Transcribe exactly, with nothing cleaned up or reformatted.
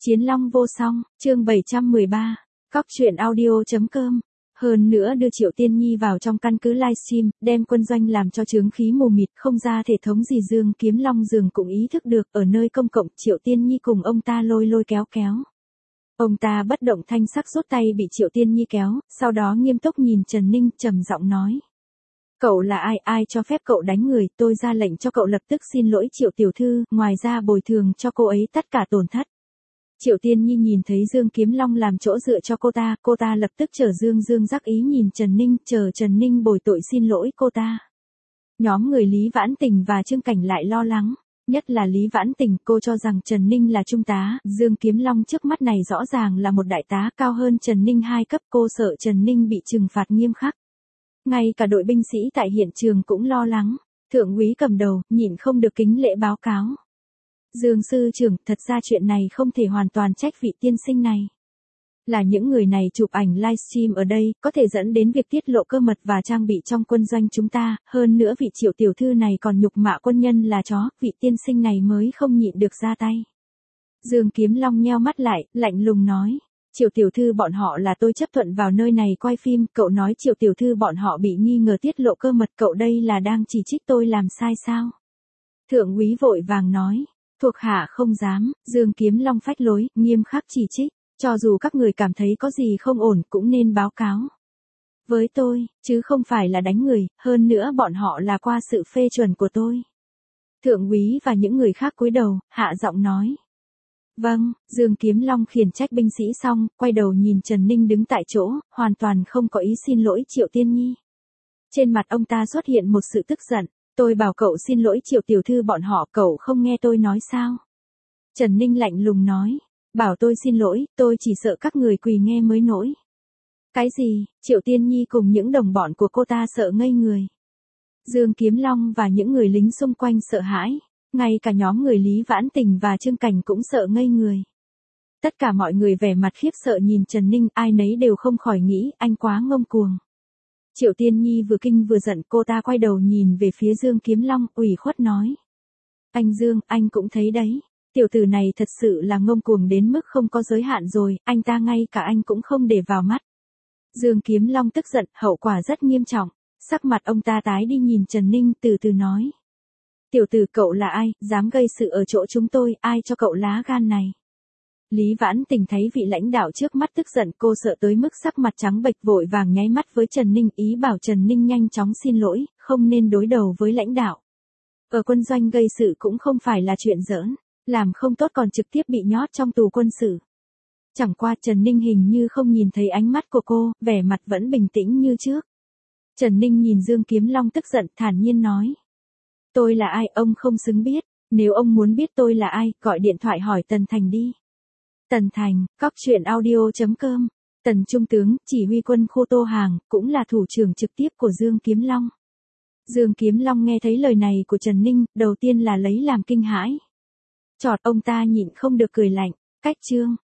Chiến Long vô song, chương bảy trăm mười ba, cóc truyện audio.com. Hơn nữa đưa Triệu Tiên Nhi vào trong căn cứ livestream, đem quân doanh làm cho chướng khí mù mịt, không ra thể thống gì. Dương Kiếm Long dường cũng ý thức được, ở nơi công cộng, Triệu Tiên Nhi cùng ông ta lôi lôi kéo kéo. Ông ta bất động thanh sắc rút tay bị Triệu Tiên Nhi kéo, sau đó nghiêm túc nhìn Trần Ninh, trầm giọng nói. Cậu là ai, ai cho phép cậu đánh người, tôi ra lệnh cho cậu lập tức xin lỗi Triệu tiểu thư, ngoài ra bồi thường cho cô ấy tất cả tổn thất. Triệu Tiên Nhi nhìn thấy Dương Kiếm Long làm chỗ dựa cho cô ta, cô ta lập tức chờ Dương Dương giác ý nhìn Trần Ninh, chờ Trần Ninh bồi tội xin lỗi cô ta. Nhóm người Lý Vãn Tình và Trương Cảnh lại lo lắng, nhất là Lý Vãn Tình, cô cho rằng Trần Ninh là trung tá, Dương Kiếm Long trước mắt này rõ ràng là một đại tá cao hơn Trần Ninh hai cấp, cô sợ Trần Ninh bị trừng phạt nghiêm khắc. Ngay cả đội binh sĩ tại hiện trường cũng lo lắng, thượng úy cầm đầu, nhịn không được kính lễ báo cáo. Dương sư trưởng, thật ra chuyện này không thể hoàn toàn trách vị tiên sinh này. Là những người này chụp ảnh livestream ở đây, có thể dẫn đến việc tiết lộ cơ mật và trang bị trong quân doanh chúng ta, hơn nữa vị Triệu tiểu thư này còn nhục mạ quân nhân là chó, vị tiên sinh này mới không nhịn được ra tay. Dương Kiếm Long nheo mắt lại, lạnh lùng nói. Triệu tiểu thư bọn họ là tôi chấp thuận vào nơi này quay phim, cậu nói Triệu tiểu thư bọn họ bị nghi ngờ tiết lộ cơ mật, cậu đây là đang chỉ trích tôi làm sai sao? Thượng úy vội vàng nói. Thuộc hạ không dám, Dương Kiếm Long phách lối, nghiêm khắc chỉ trích, cho dù các người cảm thấy có gì không ổn cũng nên báo cáo với tôi, chứ không phải là đánh người, hơn nữa bọn họ là qua sự phê chuẩn của tôi. Thượng úy và những người khác cúi đầu, hạ giọng nói. Vâng, Dương Kiếm Long khiển trách binh sĩ xong, quay đầu nhìn Trần Ninh đứng tại chỗ, hoàn toàn không có ý xin lỗi Triệu Tiên Nhi. Trên mặt ông ta xuất hiện một sự tức giận. Tôi bảo cậu xin lỗi Triệu tiểu thư bọn họ, cậu không nghe tôi nói sao? Trần Ninh lạnh lùng nói, bảo tôi xin lỗi, tôi chỉ sợ các người quỳ nghe mới nổi. Cái gì? Triệu Tiên Nhi cùng những đồng bọn của cô ta sợ ngây người. Dương Kiếm Long và những người lính xung quanh sợ hãi, ngay cả nhóm người Lý Vãn Tình và Trương Cảnh cũng sợ ngây người. Tất cả mọi người vẻ mặt khiếp sợ nhìn Trần Ninh, ai nấy đều không khỏi nghĩ anh quá ngông cuồng. Triệu Tiên Nhi vừa kinh vừa giận, cô ta quay đầu nhìn về phía Dương Kiếm Long, ủy khuất nói. Anh Dương, anh cũng thấy đấy, tiểu tử này thật sự là ngông cuồng đến mức không có giới hạn rồi, anh ta ngay cả anh cũng không để vào mắt. Dương Kiếm Long tức giận, hậu quả rất nghiêm trọng, sắc mặt ông ta tái đi nhìn Trần Ninh, từ từ nói. Tiểu tử cậu là ai, dám gây sự ở chỗ chúng tôi, ai cho cậu lá gan này? Lý Vãn Tình thấy vị lãnh đạo trước mắt tức giận, cô sợ tới mức sắc mặt trắng bệch, vội vàng nháy mắt với Trần Ninh, ý bảo Trần Ninh nhanh chóng xin lỗi, không nên đối đầu với lãnh đạo. Ở quân doanh gây sự cũng không phải là chuyện giỡn, làm không tốt còn trực tiếp bị nhốt trong tù quân sự. Chẳng qua Trần Ninh hình như không nhìn thấy ánh mắt của cô, vẻ mặt vẫn bình tĩnh như trước. Trần Ninh nhìn Dương Kiếm Long tức giận, thản nhiên nói. Tôi là ai, ông không xứng biết, nếu ông muốn biết tôi là ai, gọi điện thoại hỏi Tần Thành đi. Tần Thành, cóc truyện audio.com, Tần Trung tướng, chỉ huy quân khu Tô Hàng, cũng là thủ trưởng trực tiếp của Dương Kiếm Long. Dương Kiếm Long nghe thấy lời này của Trần Ninh, đầu tiên là lấy làm kinh hãi. Chọt ông ta nhịn không được cười lạnh, cách chương.